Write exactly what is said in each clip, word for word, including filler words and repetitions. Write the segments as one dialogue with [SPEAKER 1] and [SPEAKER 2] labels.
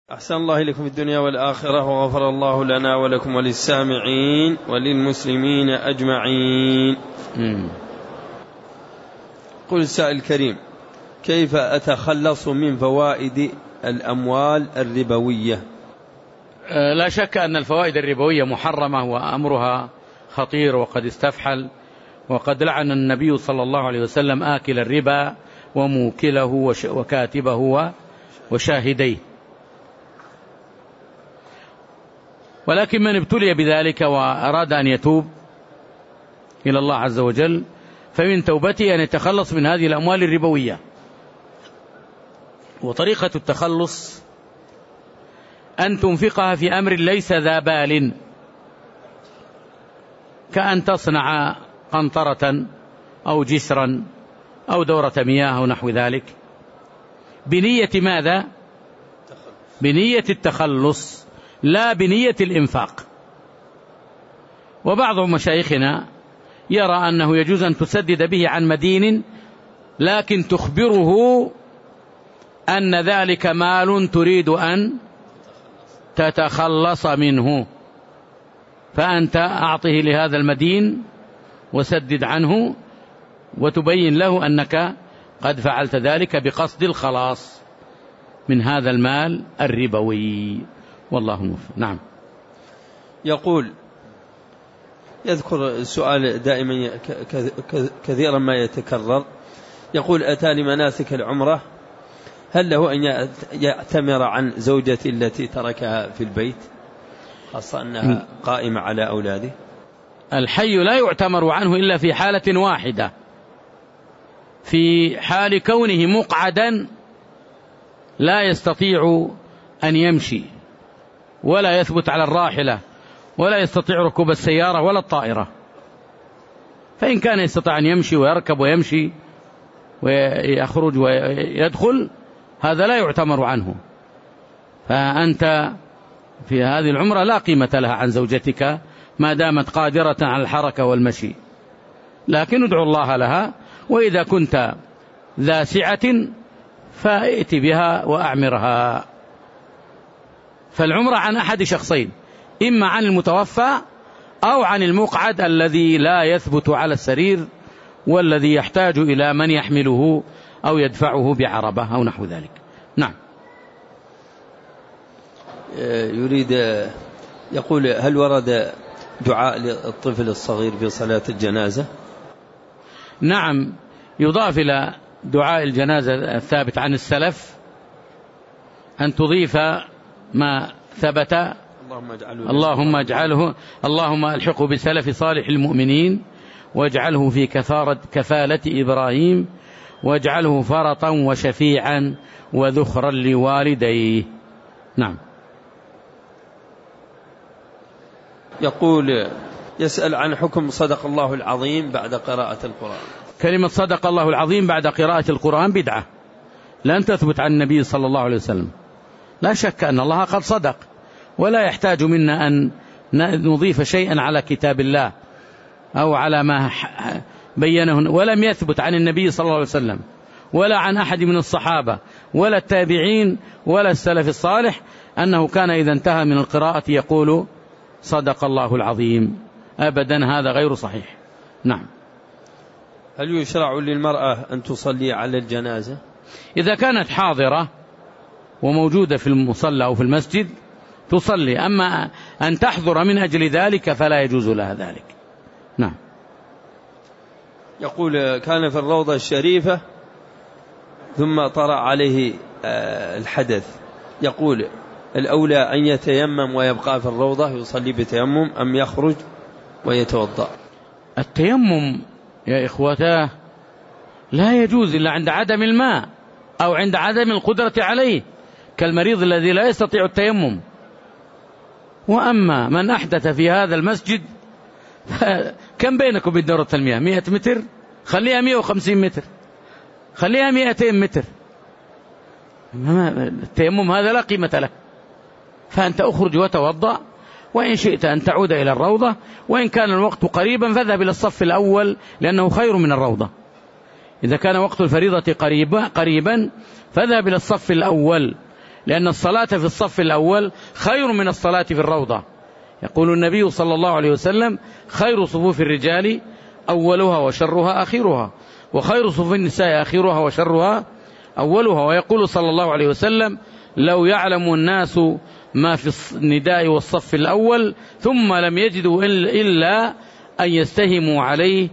[SPEAKER 1] أحسن الله إليكم في الدنيا والآخرة، وغفر الله لنا ولكم وللسامعين وللمسلمين أجمعين. قل السائل الكريم: كيف أتخلص من فوائد الأموال الربوية؟
[SPEAKER 2] لا شك أن الفوائد الربوية محرمة وأمرها خطير وقد استفحل، وقد لعن النبي صلى الله عليه وسلم آكل الربا وموكله وكاتبه وشاهديه. ولكن من ابتلي بذلك وأراد أن يتوب إلى الله عز وجل فمن توبته أن يتخلص من هذه الأموال الربوية. وطريقة التخلص أن تنفقها في أمر ليس ذا بال، كأن تصنع قنطرة أو جسرا أو دورة مياه أو نحو ذلك، بنية ماذا؟ بنية التخلص لا بنية الإنفاق. وبعض مشايخنا يرى أنه يجوز أن تسدد به عن مدين، لكن تخبره أن ذلك مال تريد أن تتخلص منه، فأنت أعطه لهذا المدين وسدد عنه، وتبين له أنك قد فعلت ذلك بقصد الخلاص من هذا المال الربوي، والله موفق. نعم.
[SPEAKER 1] يقول: يذكر السؤال دائما كثيرا ما يتكرر، يقول: أتى لمناسك العمرة، هل له أن يعتمر عن زوجتي التي تركها في البيت، خاصة أنها قائمة على أولاده؟
[SPEAKER 2] الحي لا يعتمر عنه إلا في حالة واحدة، في حال كونه مقعدا لا يستطيع أن يمشي ولا يثبت على الراحلة ولا يستطيع ركوب السيارة ولا الطائرة. فإن كان يستطيع أن يمشي ويركب ويمشي ويخرج ويدخل، هذا لا يعتمر عنه. فأنت في هذه العمرة لا قيمة لها عن زوجتك ما دامت قادرة على الحركة والمشي، لكن ادعو الله لها، وإذا كنت ذا سعة فائت بها وأعمرها. فالعمرة عن أحد شخصين، إما عن المتوفى أو عن المقعد الذي لا يثبت على السرير والذي يحتاج إلى من يحمله أو يدفعه بعربة أو نحو ذلك. نعم.
[SPEAKER 1] يريد يقول: هل ورد دعاء للطفل الصغير في صلاة الجنازة؟
[SPEAKER 2] نعم، يضاف إلى دعاء الجنازة الثابت عن السلف أن تضيف ما ثبت: اللهم اجعله, اللهم, اجعله اللهم ألحقه بسلف صالح المؤمنين، واجعله في كفارة كفالة إبراهيم، واجعله فرطا وشفيعا وذخرا لوالديه. نعم.
[SPEAKER 1] يقول: يسأل عن حكم صدق الله العظيم بعد قراءة القرآن.
[SPEAKER 2] كلمة صدق الله العظيم بعد قراءة القرآن بدعة لن تثبت عن النبي صلى الله عليه وسلم. لا شك أن الله قد صدق، ولا يحتاج منا أن نضيف شيئا على كتاب الله أو على ما بينه، ولم يثبت عن النبي صلى الله عليه وسلم ولا عن أحد من الصحابة ولا التابعين ولا السلف الصالح أنه كان إذا انتهى من القراءة يقول صدق الله العظيم، أبدا، هذا غير صحيح. نعم.
[SPEAKER 1] هل يشرع للمرأة أن تصلي على الجنازة؟
[SPEAKER 2] إذا كانت حاضرة وموجودة في المصلى أو في المسجد تصلي، أما أن تحضر من أجل ذلك فلا يجوز لها ذلك. نعم.
[SPEAKER 1] يقول: كان في الروضة الشريفة ثم طرأ عليه الحدث، يقول: الأولى أن يتيمم ويبقى في الروضة يصلي بتيمم أم يخرج ويتوضأ؟
[SPEAKER 2] التيمم يا إخوتاه لا يجوز إلا عند عدم الماء أو عند عدم القدرة عليه، كالمريض الذي لا يستطيع التيمم. وأما من أحدث في هذا المسجد، كم بينكم وبين دورة المياه؟ مئة متر، خليها مئة وخمسين متر، خليها مئتين متر، التيمم هذا لا قيمة له. فأنت أخرج وتوضأ، وإن شئت أن تعود إلى الروضة، وإن كان الوقت قريبا فاذهب إلى الصف الأول لأنه خير من الروضة. إذا كان وقت الفريضة قريبا قريبا فاذهب إلى الصف الأول لأن الصلاة في الصف الأول خير من الصلاة في الروضة. يقول النبي صلى الله عليه وسلم: خير صفوف الرجال أولها وشرها آخرها، وخير صفوف النساء آخرها وشرها أولها. ويقول صلى الله عليه وسلم: لو يعلم الناس ما في النداء والصف الأول ثم لم يجدوا إلا أن يستهموا عليه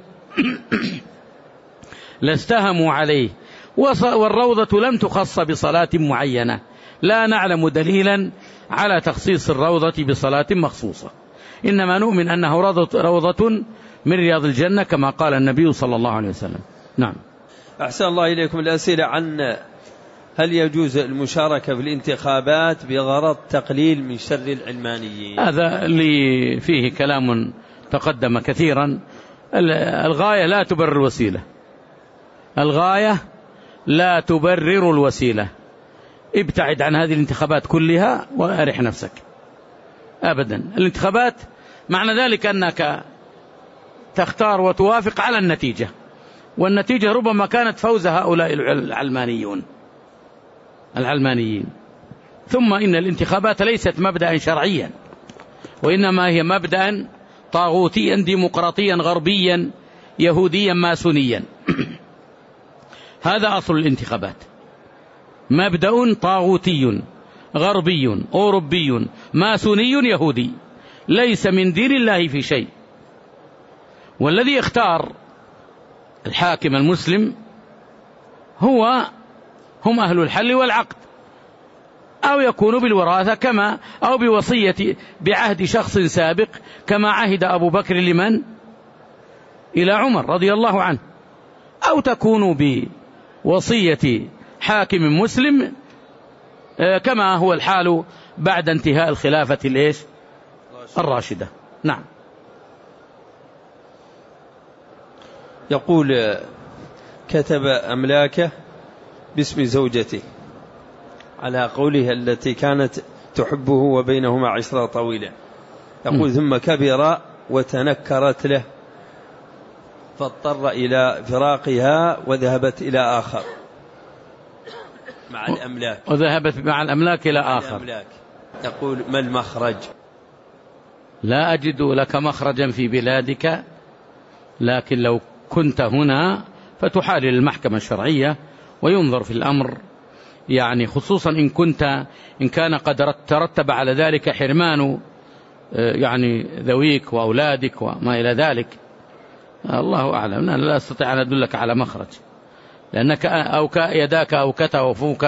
[SPEAKER 2] لاستهموا عليه. والروضة لم تخص بصلاة معينة، لا نعلم دليلا على تخصيص الروضة بصلاة مخصوصة، إنما نؤمن أنه روضة من رياض الجنة كما قال النبي صلى الله عليه وسلم. نعم.
[SPEAKER 1] أحسن الله إليكم. الأسئلة عن هل يجوز المشاركة في الانتخابات بغرض تقليل من شر العلمانيين؟
[SPEAKER 2] هذا اللي فيه كلام تقدم كثيرا. الغاية لا تبرر الوسيلة، الغاية لا تبرر الوسيلة. ابتعد عن هذه الانتخابات كلها وأرح نفسك أبدا. الانتخابات معنى ذلك أنك تختار وتوافق على النتيجة، والنتيجة ربما كانت فوز هؤلاء العلمانيون العلمانيين. ثم إن الانتخابات ليست مبدأ شرعيا، وإنما هي مبدأ طاغوتيا ديمقراطيا غربيا يهوديا ماسونيا. هذا أصل الانتخابات، مبدأ طاغوتي غربي أوروبي ماسوني يهودي، ليس من دين الله في شيء. والذي يختار الحاكم المسلم هو هم أهل الحل والعقد، أو يكون بالوراثة كما أو بوصية بعهد شخص سابق كما عهد أبو بكر لمن؟ إلى عمر رضي الله عنه، أو تكون بوصية حاكم مسلم كما هو الحال بعد انتهاء الخلافة الإيش؟ الراشدة. نعم.
[SPEAKER 1] يقول: كتب أملاكه باسم زوجته على قولها التي كانت تحبه وبينهما عشرة طويلة. يقول: م. ثم كبر وتنكرت له فاضطر إلى فراقها وذهبت إلى آخر مع الأملاك
[SPEAKER 2] وذهبت مع الأملاك إلى آخر.
[SPEAKER 1] الأملاك. يقول: ما المخرج؟
[SPEAKER 2] لا أجد لك مخرجا في بلادك، لكن لو كنت هنا فتحالل المحكمة الشرعية وينظر في الأمر، يعني خصوصا إن كنت إن كان قد ترتب على ذلك حرمان يعني ذويك وأولادك وما إلى ذلك. الله أعلم، أنا لا أستطيع أن أدلك على مخرج، لأنك أو يداك أو كتوفوك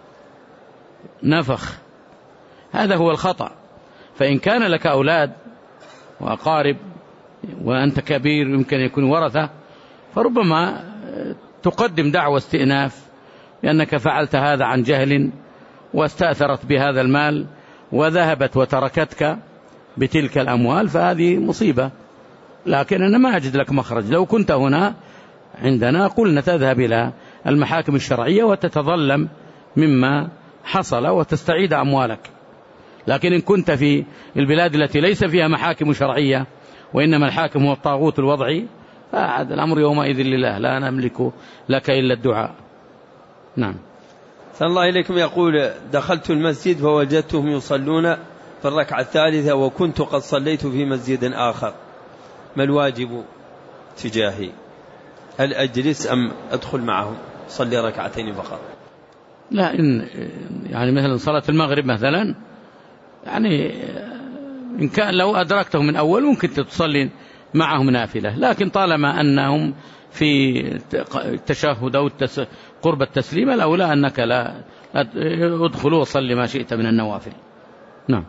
[SPEAKER 2] نفخ، هذا هو الخطأ. فإن كان لك أولاد وأقارب وأنت كبير يمكن يكون ورثة، فربما تقدم دعوى استئناف لأنك فعلت هذا عن جهل واستأثرت بهذا المال وذهبت وتركتك بتلك الأموال، فهذه مصيبة. لكن أنا ما أجد لك مخرج. لو كنت هنا عندنا قلنا تذهب إلى المحاكم الشرعية وتتظلم مما حصل وتستعيد أموالك. لكن إن كنت في البلاد التي ليس فيها محاكم شرعية وإنما الحاكم هو الطاغوت الوضعي، فهذا الأمر يومئذ لله، لا نملك لك إلا الدعاء. نعم.
[SPEAKER 1] صلى الله إليكم. يقول: دخلت المسجد فوجدتهم يصلون في الركعة الثالثة وكنت قد صليت في مسجد آخر، ما الواجب تجاهي؟ هل أجلس أم أدخل معهم صلي ركعتين فقط؟
[SPEAKER 2] لا، إن يعني مثلا صلاة المغرب مثلا، يعني إن كان لو أدركتهم من أول ممكن تصلي معهم نافلة، لكن طالما أنهم في التشهد أو قرب التسليم الأولى أنك لا أدخل وصلي ما شئت من النوافل. نعم.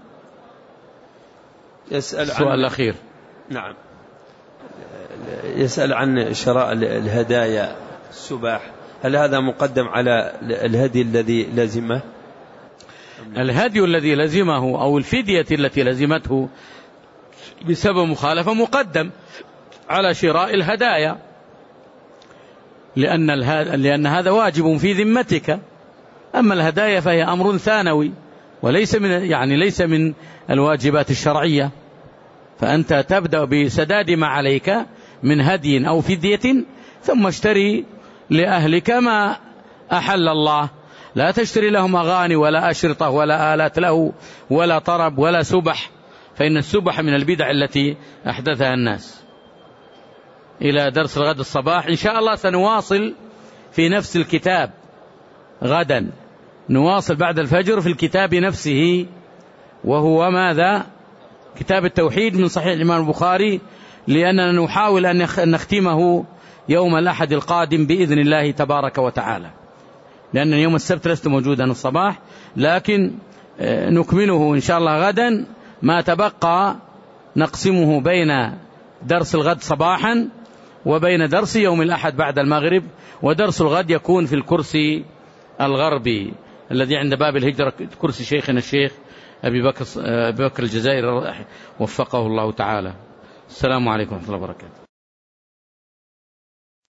[SPEAKER 1] يسأل عن
[SPEAKER 2] السؤال الأخير.
[SPEAKER 1] نعم. يسأل عن شراء الهدايا السباح، هل هذا مقدم على الهدي الذي لزمه؟
[SPEAKER 2] الهدي الذي لزمه أو الفدية التي لزمته بسبب مخالفة مقدم على شراء الهدايا، لأن, لأن هذا واجب في ذمتك. أما الهدايا فهي أمر ثانوي وليس من يعني ليس من الواجبات الشرعية، فأنت تبدأ بسداد ما عليك من هدي أو فدية، ثم اشتري لأهلك ما أحل الله لا تشتري لهم أغاني ولا أشرطة ولا آلات له ولا طرب ولا سبح، فإن السبح من البدع التي أحدثها الناس. إلى درس الغد الصباح إن شاء الله سنواصل في نفس الكتاب غدا، نواصل بعد الفجر في الكتاب نفسه، وهو ماذا؟ كتاب التوحيد من صحيح الإمام البخاري، لأننا نحاول أن نختمه يوم الأحد القادم بإذن الله تبارك وتعالى، لأن يوم السبت لست موجودا الصباح، لكن نكمله إن شاء الله غدا. ما تبقى نقسمه بين درس الغد صباحا وبين درس يوم الأحد بعد المغرب، ودرس الغد يكون في الكرسي الغربي الذي عند باب الهجرة، كرسي شيخنا الشيخ أبي بكر, أبي بكر الجزائري وفقه الله تعالى. السلام عليكم ورحمة الله وبركاته.